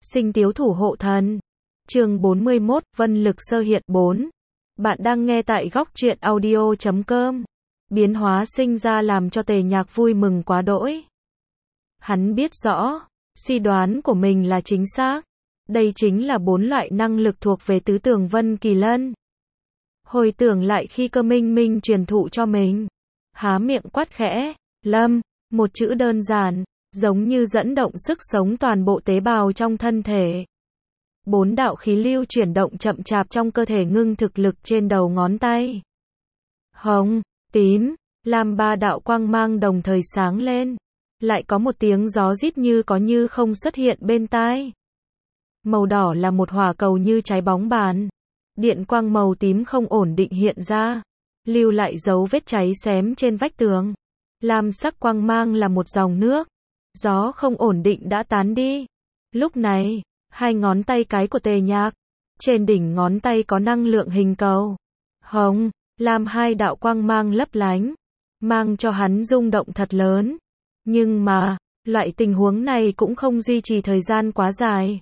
Sinh tiếu thủ hộ thần. Chương 41, Vân lực sơ hiện 4. Bạn đang nghe tại góc truyện audio.com. Biến hóa sinh ra làm cho Tề Nhạc vui mừng quá đỗi. Hắn biết rõ, suy đoán của mình là chính xác. Đây chính là 4 loại năng lực thuộc về tứ tường Vân Kỳ Lân. Hồi tưởng lại khi Cơ Minh Minh truyền thụ cho mình, há miệng quát khẽ, Lâm, một chữ đơn giản, giống như dẫn động sức sống toàn bộ tế bào trong thân thể. 4 đạo khí lưu chuyển động chậm chạp trong cơ thể ngưng thực lực trên đầu ngón tay. Hồng, tím, lam 3 đạo quang mang đồng thời sáng lên. Lại có một tiếng gió rít như có như không xuất hiện bên tai. Màu đỏ là một hỏa cầu như trái bóng bàn. Điện quang màu tím không ổn định hiện ra, lưu lại dấu vết cháy xém trên vách tường. Lam sắc quang mang là một dòng nước. Gió không ổn định đã tán đi. Lúc này, 2 ngón tay cái của Tề Nhạc, trên đỉnh ngón tay có năng lượng hình cầu. Hồng, lam 2 đạo quang mang lấp lánh, mang cho hắn rung động thật lớn. Nhưng mà, loại tình huống này cũng không duy trì thời gian quá dài.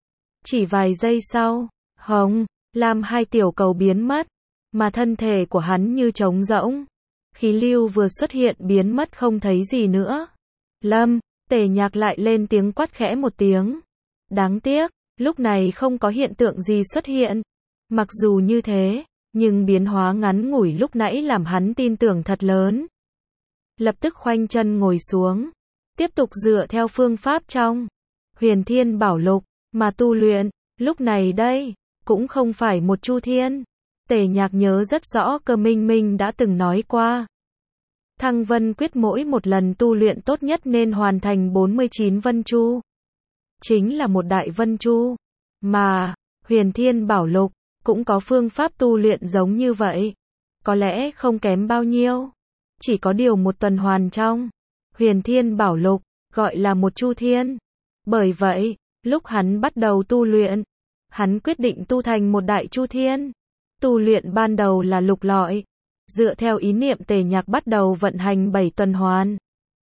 Chỉ vài giây sau, hồng, lam 2 tiểu cầu biến mất, mà thân thể của hắn như trống rỗng. Khí lưu vừa xuất hiện biến mất không thấy gì nữa. Lâm, Tề Nhạc lại lên tiếng quát khẽ một tiếng. Đáng tiếc, lúc này không có hiện tượng gì xuất hiện. Mặc dù như thế, nhưng biến hóa ngắn ngủi lúc nãy làm hắn tin tưởng thật lớn. Lập tức khoanh chân ngồi xuống, tiếp tục dựa theo phương pháp trong Huyền Thiên Bảo Lục mà tu luyện. Lúc này đây, cũng không phải một chu thiên. Tề Nhạc nhớ rất rõ Cơ Minh Minh đã từng nói qua. Thăng Vân Quyết mỗi một lần tu luyện tốt nhất nên hoàn thành 49 Vân Chu. Chính là một đại Vân Chu. Mà, Huyền Thiên Bảo Lục, cũng có phương pháp tu luyện giống như vậy. Có lẽ không kém bao nhiêu. Chỉ có điều một tuần hoàn trong Huyền Thiên Bảo Lục, gọi là một chu thiên. Bởi vậy, lúc hắn bắt đầu tu luyện, hắn quyết định tu thành một đại chu thiên. Tu luyện ban đầu là lục lọi. Dựa theo ý niệm Tề Nhạc bắt đầu vận hành 7 tuần hoàn.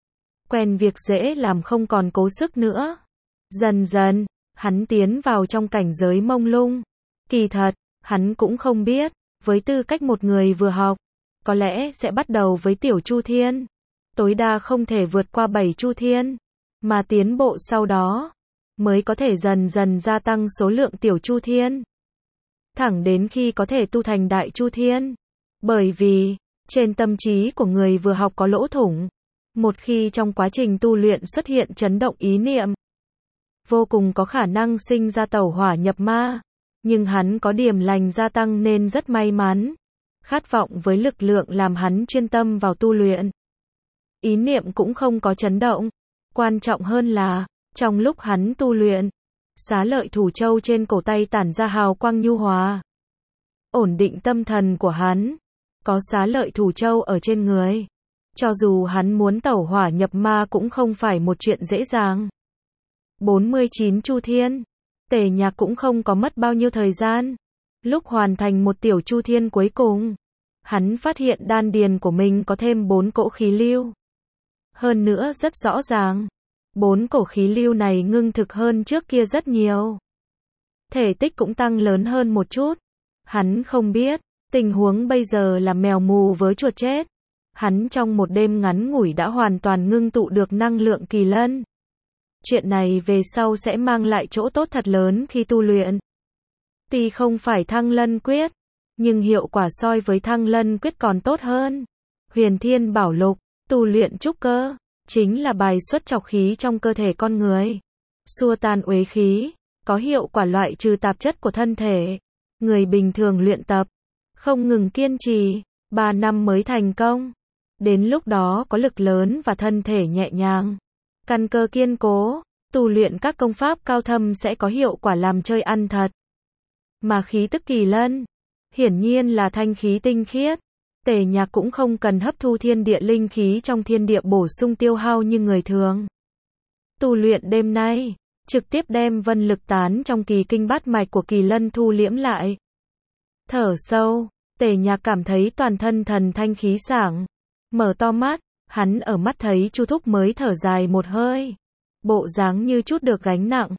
Quen việc dễ làm không còn cố sức nữa. Dần dần, hắn tiến vào trong cảnh giới mông lung. Kỳ thật, hắn cũng không biết, với tư cách một người vừa học, có lẽ sẽ bắt đầu với tiểu chu thiên. Tối đa không thể vượt qua 7 chu thiên, mà tiến bộ sau đó, mới có thể dần dần gia tăng số lượng tiểu chu thiên. Thẳng đến khi có thể tu thành đại chu thiên. Bởi vì, trên tâm trí của người vừa học có lỗ thủng. Một khi trong quá trình tu luyện xuất hiện chấn động ý niệm, vô cùng có khả năng sinh ra tẩu hỏa nhập ma. Nhưng hắn có điểm lành gia tăng nên rất may mắn. Khát vọng với lực lượng làm hắn chuyên tâm vào tu luyện. Ý niệm cũng không có chấn động. Quan trọng hơn là, trong lúc hắn tu luyện, xá lợi thủ châu trên cổ tay tản ra hào quang nhu hòa. Ổn định tâm thần của hắn. Có xá lợi thủ châu ở trên người. Cho dù hắn muốn tẩu hỏa nhập ma cũng không phải một chuyện dễ dàng. 49 chu thiên. Tề Nhạc cũng không có mất bao nhiêu thời gian. Lúc hoàn thành một tiểu chu thiên cuối cùng, hắn phát hiện đan điền của mình có thêm 4 cỗ khí lưu. Hơn nữa rất rõ ràng, 4 cổ khí lưu này ngưng thực hơn trước kia rất nhiều. Thể tích cũng tăng lớn hơn một chút. Hắn không biết, tình huống bây giờ là mèo mù với chuột chết. Hắn trong một đêm ngắn ngủi đã hoàn toàn ngưng tụ được năng lượng kỳ lân. Chuyện này về sau sẽ mang lại chỗ tốt thật lớn khi tu luyện. Tuy không phải Thăng Lân Quyết, nhưng hiệu quả so với Thăng Lân Quyết còn tốt hơn. Huyền Thiên Bảo Lục, tu luyện trúc cơ, chính là bài xuất trọc khí trong cơ thể con người. Xua tan uế khí, có hiệu quả loại trừ tạp chất của thân thể. Người bình thường luyện tập, không ngừng kiên trì, 3 năm mới thành công. Đến lúc đó có lực lớn và thân thể nhẹ nhàng. Căn cơ kiên cố, tu luyện các công pháp cao thâm sẽ có hiệu quả làm chơi ăn thật. Mà khí tức kỳ lân, hiển nhiên là thanh khí tinh khiết. Tề Nhạc cũng không cần hấp thu thiên địa linh khí trong thiên địa bổ sung tiêu hao như người thường. Tu luyện đêm nay, trực tiếp đem vân lực tán trong kỳ kinh bát mạch của kỳ lân thu liễm lại. Thở sâu, Tề Nhạc cảm thấy toàn thân thần thanh khí sảng. Mở to mắt, hắn ở mắt thấy Chu Thúc mới thở dài một hơi. Bộ dáng như chút được gánh nặng.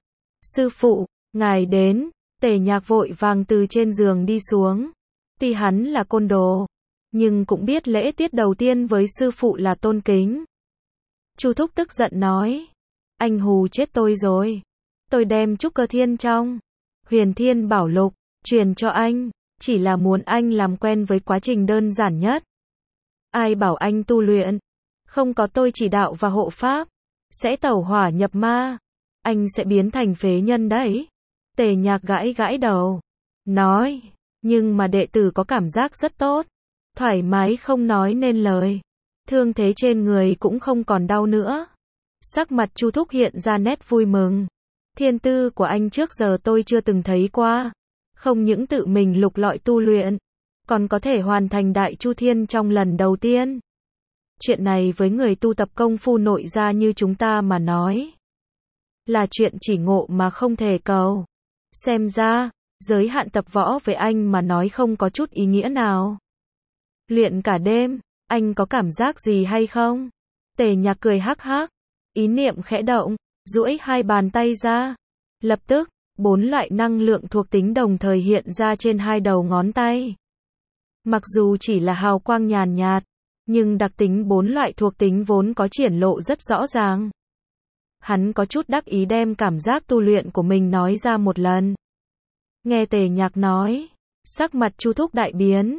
Sư phụ, ngài đến. Tề Nhạc vội vàng từ trên giường đi xuống. Tuy hắn là côn đồ, nhưng cũng biết lễ tiết đầu tiên với sư phụ là tôn kính. Chu Thúc tức giận nói, anh hù chết tôi rồi. Tôi đem Trúc Cơ Thiên trong Huyền Thiên Bảo Lục truyền cho anh, chỉ là muốn anh làm quen với quá trình đơn giản nhất. Ai bảo anh tu luyện, không có tôi chỉ đạo và hộ pháp, sẽ tẩu hỏa nhập ma, anh sẽ biến thành phế nhân đấy. Tề Nhạc gãi gãi đầu, nói, nhưng mà đệ tử có cảm giác rất tốt, thoải mái không nói nên lời, thương thế trên người cũng không còn đau nữa. Sắc mặt Chu Thúc hiện ra nét vui mừng. Thiên tư của anh trước giờ tôi chưa từng thấy qua, không những tự mình lục lọi tu luyện, còn có thể hoàn thành Đại Chu Thiên trong lần đầu tiên. Chuyện này với người tu tập công phu nội gia như chúng ta mà nói, là chuyện chỉ ngộ mà không thể cầu. Xem ra, giới hạn tập võ với anh mà nói không có chút ý nghĩa nào. Luyện cả đêm, anh có cảm giác gì hay không? Tề Nhạc cười hắc hắc, ý niệm khẽ động, duỗi hai bàn tay ra. Lập tức, 4 loại năng lượng thuộc tính đồng thời hiện ra trên hai đầu ngón tay. Mặc dù chỉ là hào quang nhàn nhạt, nhưng đặc tính 4 loại thuộc tính vốn có triển lộ rất rõ ràng. Hắn có chút đắc ý đem cảm giác tu luyện của mình nói ra một lần. Nghe Tề Nhạc nói, sắc mặt Chu Thúc đại biến.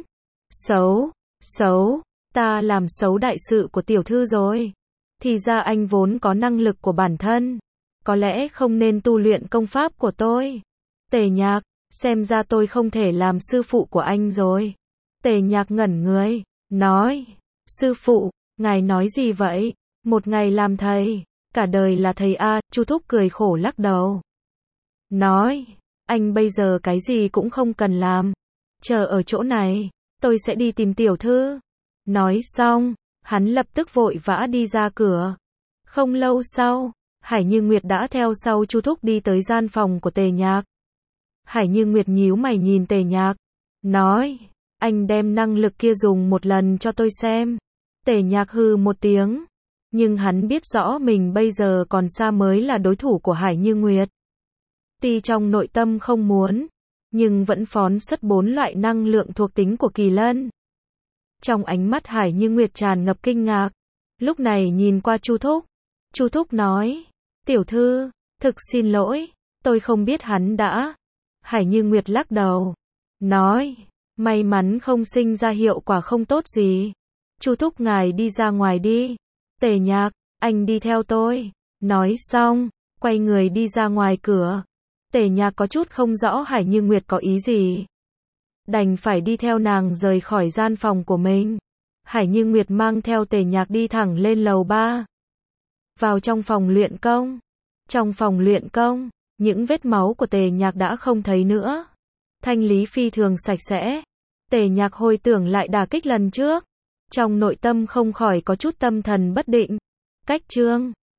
Xấu, ta làm xấu đại sự của tiểu thư rồi. Thì ra anh vốn có năng lực của bản thân, có lẽ không nên tu luyện công pháp của tôi. Tề Nhạc, xem ra tôi không thể làm sư phụ của anh rồi. Tề Nhạc ngẩn người, nói, sư phụ, ngài nói gì vậy? Một ngày làm thầy, cả đời là thầy a. Chu Thúc cười khổ lắc đầu, nói, anh bây giờ cái gì cũng không cần làm, chờ ở chỗ này, tôi sẽ đi tìm tiểu thư. Nói xong, hắn lập tức vội vã đi ra cửa. Không lâu sau, Hải Như Nguyệt đã theo sau Chu Thúc đi tới gian phòng của Tề Nhạc. Hải Như Nguyệt nhíu mày nhìn Tề Nhạc, nói, anh đem năng lực kia dùng một lần cho tôi xem. Tề Nhạc hừ một tiếng, nhưng hắn biết rõ mình bây giờ còn xa mới là đối thủ của Hải Như Nguyệt. Tuy trong nội tâm không muốn, nhưng vẫn phóng xuất 4 loại năng lượng thuộc tính của Kỳ Lân. Trong ánh mắt Hải Như Nguyệt tràn ngập kinh ngạc, lúc này nhìn qua Chu Thúc. Chu Thúc nói, tiểu thư, thực xin lỗi, tôi không biết hắn đã. Hải Như Nguyệt lắc đầu, nói, may mắn không sinh ra hiệu quả không tốt gì. Chu Thúc ngài đi ra ngoài đi. Tề Nhạc, anh đi theo tôi. Nói xong, quay người đi ra ngoài cửa. Tề Nhạc có chút không rõ Hải Như Nguyệt có ý gì, đành phải đi theo nàng rời khỏi gian phòng của mình. Hải Như Nguyệt mang theo Tề Nhạc đi thẳng lên lầu 3. Vào trong phòng luyện công. Trong phòng luyện công, những vết máu của Tề Nhạc đã không thấy nữa. Thanh lý phi thường sạch sẽ. Tề Nhạc hồi tưởng lại đả kích lần trước. Trong nội tâm không khỏi có chút tâm thần bất định. Cách chương